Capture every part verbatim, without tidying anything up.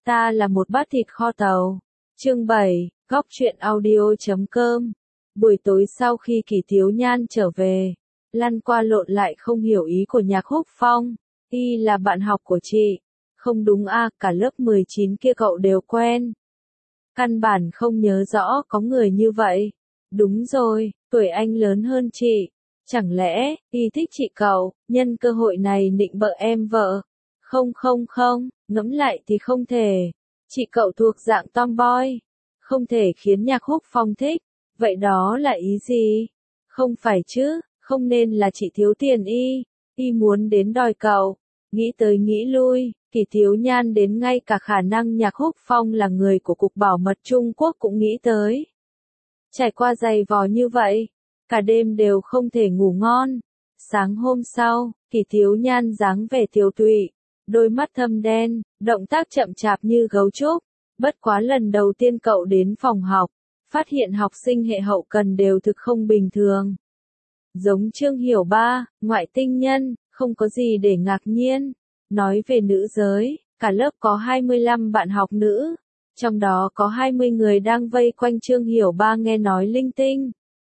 Ta là một bát thịt kho tàu. Chương bảy, góc truyện audio.com. Buổi tối sau khi Kỳ Thiếu Nhan trở về, lăn qua lộn lại không hiểu ý của Nhạc Húc Phong. Y là bạn học của chị. Không đúng a, cả lớp mười chín kia cậu đều quen. Căn bản không nhớ rõ có người như vậy. Đúng rồi, tuổi anh lớn hơn chị. Chẳng lẽ, y thích chị cậu, nhân cơ hội này nịnh bợ em vợ? Không không không, ngẫm lại thì không thể. Chị cậu thuộc dạng tomboy. Không thể khiến Nhạc Húc Phong thích. Vậy đó là ý gì? Không phải chứ, không nên là chị thiếu tiền y. Y muốn đến đòi cậu. Nghĩ tới nghĩ lui, Kỳ Thiếu Nhan đến ngay cả khả năng Nhạc Húc Phong là người của Cục Bảo mật Trung Quốc cũng nghĩ tới. Trải qua dày vò như vậy, cả đêm đều không thể ngủ ngon. Sáng hôm sau, Kỳ Thiếu Nhan dáng vẻ tiều tụy, đôi mắt thâm đen, động tác chậm chạp như gấu trúc. Bất quá lần đầu tiên cậu đến phòng học, phát hiện học sinh hệ hậu cần đều thực không bình thường. Giống Trương Hiểu Ba, ngoại tinh nhân, không có gì để ngạc nhiên. Nói về nữ giới, cả lớp có hai mươi lăm bạn học nữ, trong đó có hai mươi người đang vây quanh Trương Hiểu Ba nghe nói linh tinh.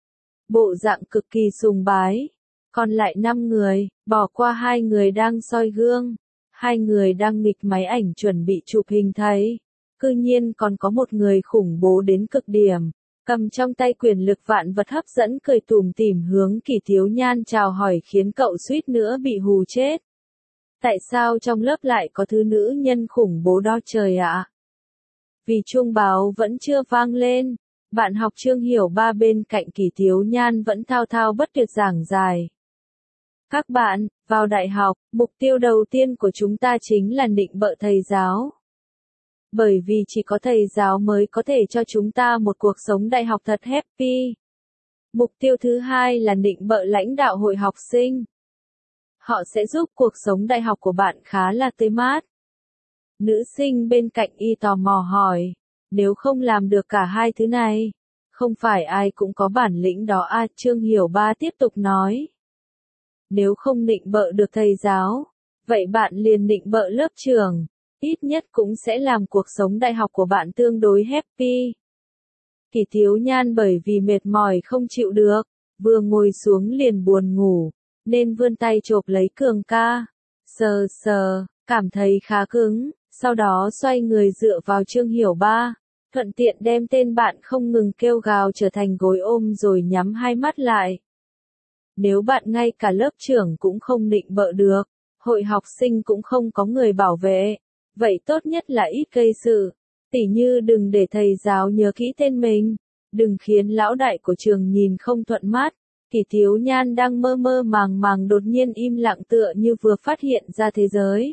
Bộ dạng cực kỳ sùng bái. Còn lại năm người, bỏ qua hai người đang soi gương, hai người đang nghịch máy ảnh chuẩn bị chụp hình thấy. Cư nhiên còn có một người khủng bố đến cực điểm, cầm trong tay quyền lực vạn vật hấp dẫn cười tủm tỉm hướng Kỳ Thiếu Nhan chào hỏi khiến cậu suýt nữa bị hù chết. Tại sao trong lớp lại có thứ nữ nhân khủng bố đó trời ạ? Vì chuông báo vẫn chưa vang lên, bạn học Trương Hiểu Ba bên cạnh Kỳ Thiếu Nhan vẫn thao thao bất tuyệt giảng giải. Các bạn, vào đại học, mục tiêu đầu tiên của chúng ta chính là nịnh bợ thầy giáo. Bởi vì chỉ có thầy giáo mới có thể cho chúng ta một cuộc sống đại học thật happy. Mục tiêu thứ hai là nịnh bợ lãnh đạo hội học sinh. Họ sẽ giúp cuộc sống đại học của bạn khá là tươi mát. Nữ sinh bên cạnh y tò mò hỏi, nếu không làm được cả hai thứ này, không phải ai cũng có bản lĩnh đó à? Trương Hiểu Ba tiếp tục nói. Nếu không nịnh bợ được thầy giáo, vậy bạn liền nịnh bợ lớp trưởng, ít nhất cũng sẽ làm cuộc sống đại học của bạn tương đối happy. Kỳ Thiếu Nhan bởi vì mệt mỏi không chịu được, vừa ngồi xuống liền buồn ngủ, nên vươn tay chộp lấy Cường ca, sờ sờ, cảm thấy khá cứng, sau đó xoay người dựa vào Trương Hiểu Ba, thuận tiện đem tên bạn không ngừng kêu gào trở thành gối ôm rồi nhắm hai mắt lại. Nếu bạn ngay cả lớp trưởng cũng không nịnh bợ được, hội học sinh cũng không có người bảo vệ, vậy tốt nhất là ít gây sự, tỉ như đừng để thầy giáo nhớ kỹ tên mình, đừng khiến lão đại của trường nhìn không thuận mắt. Kỳ Thiếu Nhan đang mơ mơ màng màng đột nhiên im lặng tựa như vừa phát hiện ra thế giới.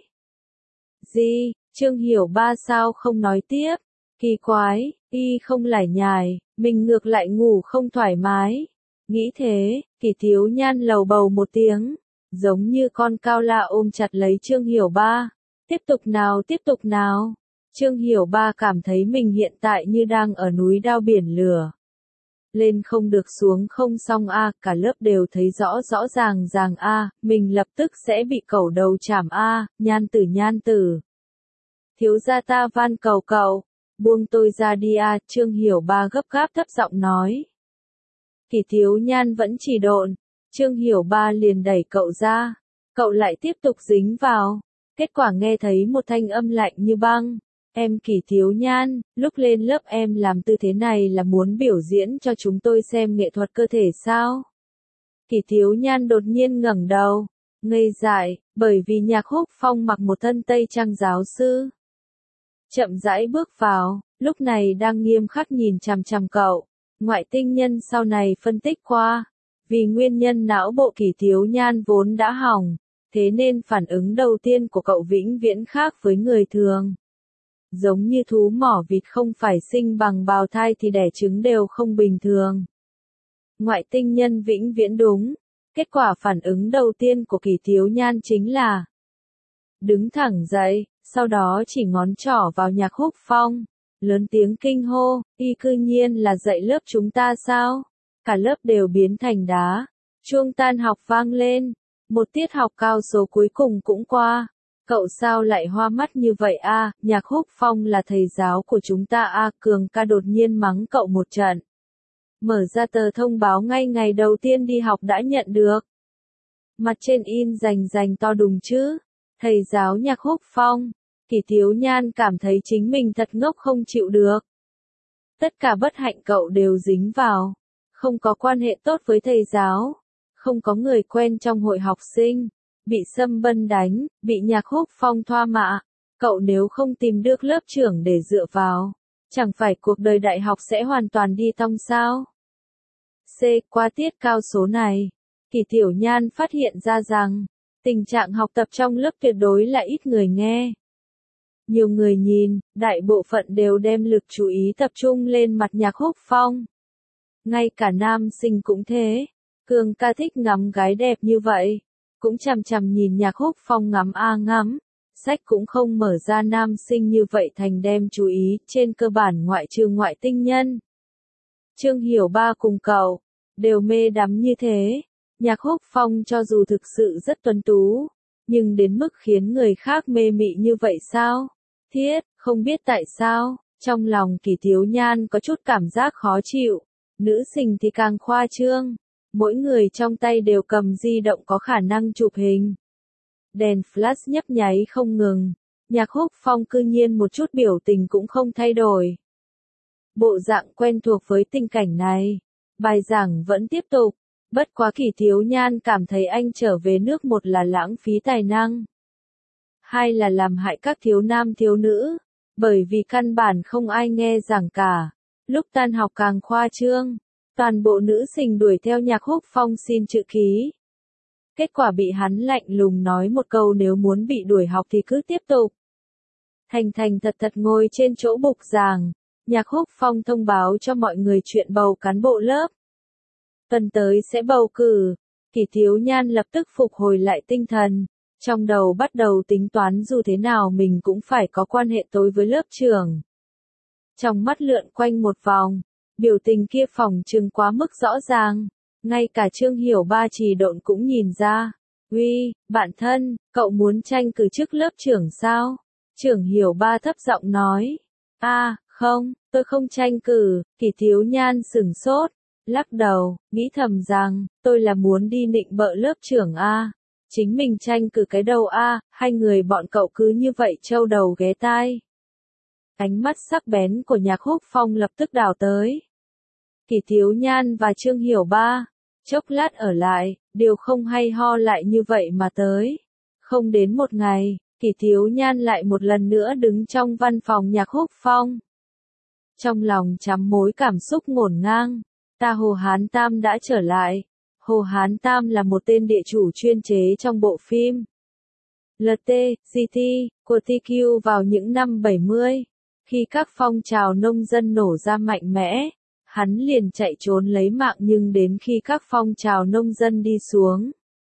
Gì, Trương Hiểu Ba sao không nói tiếp? Kỳ quái, y không lải nhải, mình ngược lại ngủ không thoải mái. Nghĩ thế, Kỳ Thiếu Nhan lầu bầu một tiếng, giống như con cao la ôm chặt lấy Trương Hiểu Ba. Tiếp tục nào, tiếp tục nào. Trương Hiểu Ba cảm thấy mình hiện tại như đang ở núi đao biển lửa. Lên không được xuống không xong a, cả lớp đều thấy rõ rõ ràng ràng a, mình lập tức sẽ bị cẩu đầu chảm a, Nhan tử Nhan tử. Thiếu gia ta van cầu cậu, buông tôi ra đi a, Trương Hiểu Ba gấp gáp thấp giọng nói. Kỳ Thiếu Nhan vẫn chỉ độn, Trương Hiểu Ba liền đẩy cậu ra, cậu lại tiếp tục dính vào, kết quả nghe thấy một thanh âm lạnh như băng. Em Kỳ Thiếu Nhan, lúc lên lớp em làm tư thế này là muốn biểu diễn cho chúng tôi xem nghệ thuật cơ thể sao? Kỳ Thiếu Nhan đột nhiên ngẩng đầu, ngây dại, bởi vì Nhạc Húc Phong mặc một thân tây trang giáo sư. Chậm rãi bước vào, lúc này đang nghiêm khắc nhìn chằm chằm cậu. Ngoại tinh nhân sau này phân tích qua, vì nguyên nhân não bộ Kỳ Thiếu Nhan vốn đã hỏng, thế nên phản ứng đầu tiên của cậu vĩnh viễn khác với người thường. Giống như thú mỏ vịt không phải sinh bằng bào thai thì đẻ trứng đều không bình thường. Ngoại tinh nhân vĩnh viễn đúng, kết quả phản ứng đầu tiên của Kỳ Thiếu Nhan chính là đứng thẳng dậy, sau đó chỉ ngón trỏ vào Nhạc Húc Phong, lớn tiếng kinh hô, y cư nhiên là dạy lớp chúng ta sao? Cả lớp đều biến thành đá, chuông tan học vang lên, một tiết học cao số cuối cùng cũng qua. Cậu sao lại hoa mắt như vậy a? Nhạc Húc Phong là thầy giáo của chúng ta a. Cường ca đột nhiên mắng cậu một trận. Mở ra tờ thông báo ngay ngày đầu tiên đi học đã nhận được. Mặt trên in rành rành to đùng chứ. Thầy giáo Nhạc Húc Phong. Kỷ Thiếu Nhan cảm thấy chính mình thật ngốc không chịu được. Tất cả bất hạnh cậu đều dính vào. Không có quan hệ tốt với thầy giáo. Không có người quen trong hội học sinh. Bị Sâm Bân đánh, bị Nhạc Húc Phong thoa mạ. Cậu nếu không tìm được lớp trưởng để dựa vào, chẳng phải cuộc đời đại học sẽ hoàn toàn đi tong sao? C. Qua tiết cao số này, Kỷ Tiểu Nhan phát hiện ra rằng, tình trạng học tập trong lớp tuyệt đối là ít người nghe. Nhiều người nhìn, đại bộ phận đều đem lực chú ý tập trung lên mặt Nhạc Húc Phong. Ngay cả nam sinh cũng thế. Cường ca thích ngắm gái đẹp như vậy. Cũng chằm chằm nhìn Nhạc Húc Phong ngắm a ngắm. Sách cũng không mở ra, nam sinh như vậy thành đem chú ý, trên cơ bản ngoại trừ ngoại tinh nhân. Trương Hiểu Ba cùng cậu, đều mê đắm như thế. Nhạc Húc Phong cho dù thực sự rất tuấn tú, nhưng đến mức khiến người khác mê mị như vậy sao? Thiết, không biết tại sao, trong lòng Kỷ Thiếu Nhan có chút cảm giác khó chịu. Nữ sinh thì càng khoa trương. Mỗi người trong tay đều cầm di động có khả năng chụp hình. Đèn flash nhấp nháy không ngừng. Nhạc Húc Phong cư nhiên một chút biểu tình cũng không thay đổi. Bộ dạng quen thuộc với tình cảnh này. Bài giảng vẫn tiếp tục. Bất quá Kỷ Thiếu Nhan cảm thấy anh trở về nước, một là lãng phí tài năng, hai là làm hại các thiếu nam thiếu nữ. Bởi vì căn bản không ai nghe giảng cả. Lúc tan học càng khoa trương. Toàn bộ nữ sinh đuổi theo Nhạc Húc Phong xin chữ ký. Kết quả bị hắn lạnh lùng nói một câu, nếu muốn bị đuổi học thì cứ tiếp tục. Thành thành thật thật ngồi trên chỗ bục giảng. Nhạc Húc Phong thông báo cho mọi người chuyện bầu cán bộ lớp. Tuần tới sẽ bầu cử. Kỷ Thiếu Nhan lập tức phục hồi lại tinh thần. Trong đầu bắt đầu tính toán dù thế nào mình cũng phải có quan hệ tối với lớp trưởng. Trong mắt lượn quanh một vòng. Biểu tình kia phòng trừng quá mức rõ ràng. Ngay cả Trương Hiểu Ba trì độn cũng nhìn ra. Uy, bạn thân, cậu muốn tranh cử chức lớp trưởng sao? Trưởng Hiểu Ba thấp giọng nói. A, à, không, tôi không tranh cử. Kỷ Thiếu Nhan sửng sốt, lắc đầu, nghĩ thầm rằng, tôi là muốn đi nịnh bợ lớp trưởng A. Chính mình tranh cử cái đầu A, hai người bọn cậu cứ như vậy trâu đầu ghé tai. Ánh mắt sắc bén của Nhạc Húc Phong lập tức đảo tới. Kỷ Thiếu Nhan và Trương Hiểu Ba, chốc lát ở lại, điều không hay ho lại như vậy mà tới. Không đến một ngày, Kỷ Thiếu Nhan lại một lần nữa đứng trong văn phòng Nhạc Húc Phong. Trong lòng chắm mối cảm xúc ngổn ngang, ta Hồ Hán Tam đã trở lại. Hồ Hán Tam là một tên địa chủ chuyên chế trong bộ phim lờ tê, giê tê của tê quy vào những năm bảy mươi. Khi các phong trào nông dân nổ ra mạnh mẽ, hắn liền chạy trốn lấy mạng, nhưng đến khi các phong trào nông dân đi xuống,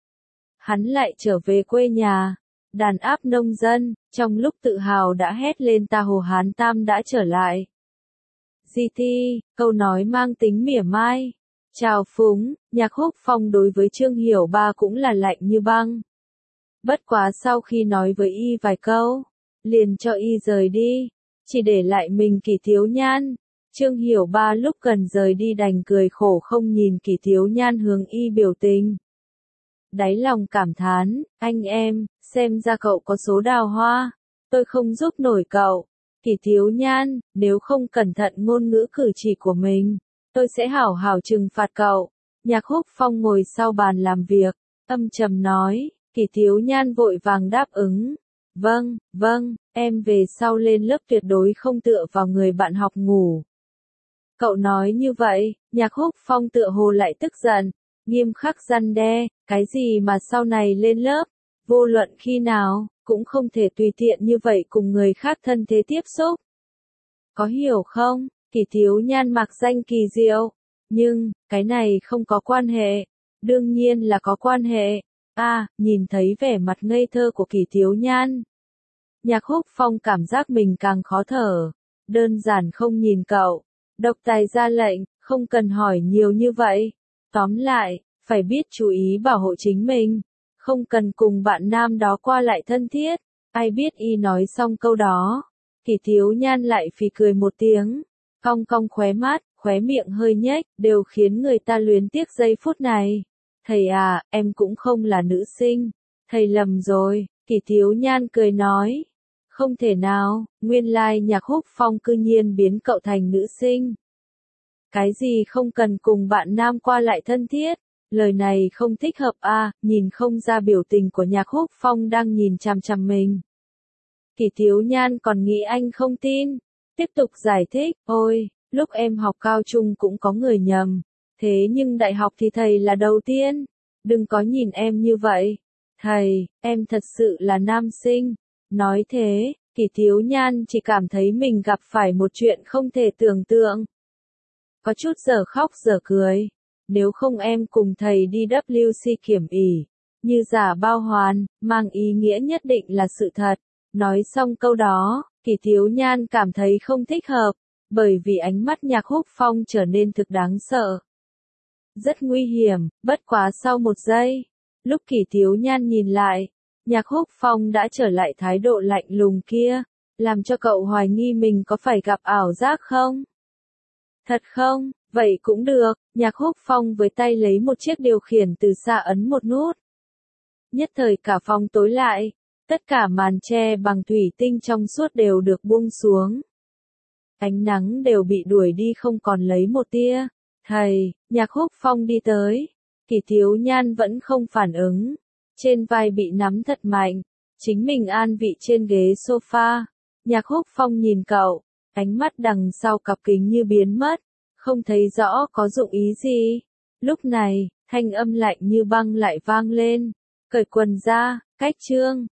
hắn lại trở về quê nhà, đàn áp nông dân, trong lúc tự hào đã hét lên ta Hồ Hán Tam đã trở lại. giê tê, câu nói mang tính mỉa mai, trào phúng. Nhạc Húc Phong đối với Trương Hiểu Ba cũng là lạnh như băng. Bất quá sau khi nói với y vài câu, liền cho y rời đi, chỉ để lại mình Kỷ Thiếu Nhan. Trương Hiểu Ba lúc gần rời đi đành cười khổ không nhìn Kỷ Thiếu Nhan hướng y biểu tình. Đáy lòng cảm thán, anh em, xem ra cậu có số đào hoa, tôi không giúp nổi cậu. Kỷ Thiếu Nhan, nếu không cẩn thận ngôn ngữ cử chỉ của mình, tôi sẽ hảo hảo trừng phạt cậu. Nhạc Húc Phong ngồi sau bàn làm việc, âm trầm nói. Kỷ Thiếu Nhan vội vàng đáp ứng. Vâng, vâng, em về sau lên lớp tuyệt đối không tựa vào người bạn học ngủ. Cậu nói như vậy, Nhạc Húc Phong tựa hồ lại tức giận, nghiêm khắc răn đe, cái gì mà sau này lên lớp, vô luận khi nào, cũng không thể tùy tiện như vậy cùng người khác thân thế tiếp xúc. Có hiểu không? Kỷ Thiếu Nhan mặc danh kỳ diệu, nhưng, cái này không có quan hệ, đương nhiên là có quan hệ. A, à, nhìn thấy vẻ mặt ngây thơ của Kỷ Thiếu Nhan, Nhạc Húc Phong cảm giác mình càng khó thở. Đơn giản không nhìn cậu. Độc tài ra lệnh, không cần hỏi nhiều như vậy. Tóm lại, phải biết chú ý bảo hộ chính mình. Không cần cùng bạn nam đó qua lại thân thiết. Ai biết y nói xong câu đó, Kỷ Thiếu Nhan lại phì cười một tiếng, cong cong khóe mắt, khóe miệng hơi nhếch, đều khiến người ta luyến tiếc giây phút này. Thầy à, em cũng không là nữ sinh. Thầy lầm rồi, Kỷ Thiếu Nhan cười nói. Không thể nào, nguyên lai Nhạc Húc Phong cư nhiên biến cậu thành nữ sinh. Cái gì không cần cùng bạn nam qua lại thân thiết, lời này không thích hợp à, nhìn không ra biểu tình của Nhạc Húc Phong đang nhìn chằm chằm mình. Kỷ Thiếu Nhan còn nghĩ anh không tin, tiếp tục giải thích, ôi, lúc em học cao trung cũng có người nhầm, thế nhưng đại học thì thầy là đầu tiên, đừng có nhìn em như vậy, thầy, em thật sự là nam sinh. Nói thế, Kỷ Thiếu Nhan chỉ cảm thấy mình gặp phải một chuyện không thể tưởng tượng. Có chút giờ khóc giờ cười, nếu không em cùng thầy đi W C kiểm ỉ, như giả bao hoàn, mang ý nghĩa nhất định là sự thật. Nói xong câu đó, Kỷ Thiếu Nhan cảm thấy không thích hợp, bởi vì ánh mắt Nhạc Húc Phong trở nên thực đáng sợ. Rất nguy hiểm, bất quá sau một giây, lúc Kỷ Thiếu Nhan nhìn lại, Nhạc Húc Phong đã trở lại thái độ lạnh lùng kia, làm cho cậu hoài nghi mình có phải gặp ảo giác không? Thật không? Vậy cũng được, Nhạc Húc Phong với tay lấy một chiếc điều khiển từ xa ấn một nút. Nhất thời cả phòng tối lại, tất cả màn che bằng thủy tinh trong suốt đều được buông xuống. Ánh nắng đều bị đuổi đi không còn lấy một tia. Thầy, Nhạc Húc Phong đi tới. Kỷ Thiếu Nhan vẫn không phản ứng. Trên vai bị nắm thật mạnh. Chính mình an vị trên ghế sofa. Nhạc Húc Phong nhìn cậu. Ánh mắt đằng sau cặp kính như biến mất. Không thấy rõ có dụng ý gì. Lúc này, thanh âm lạnh như băng lại vang lên. Cởi quần ra, cách trương.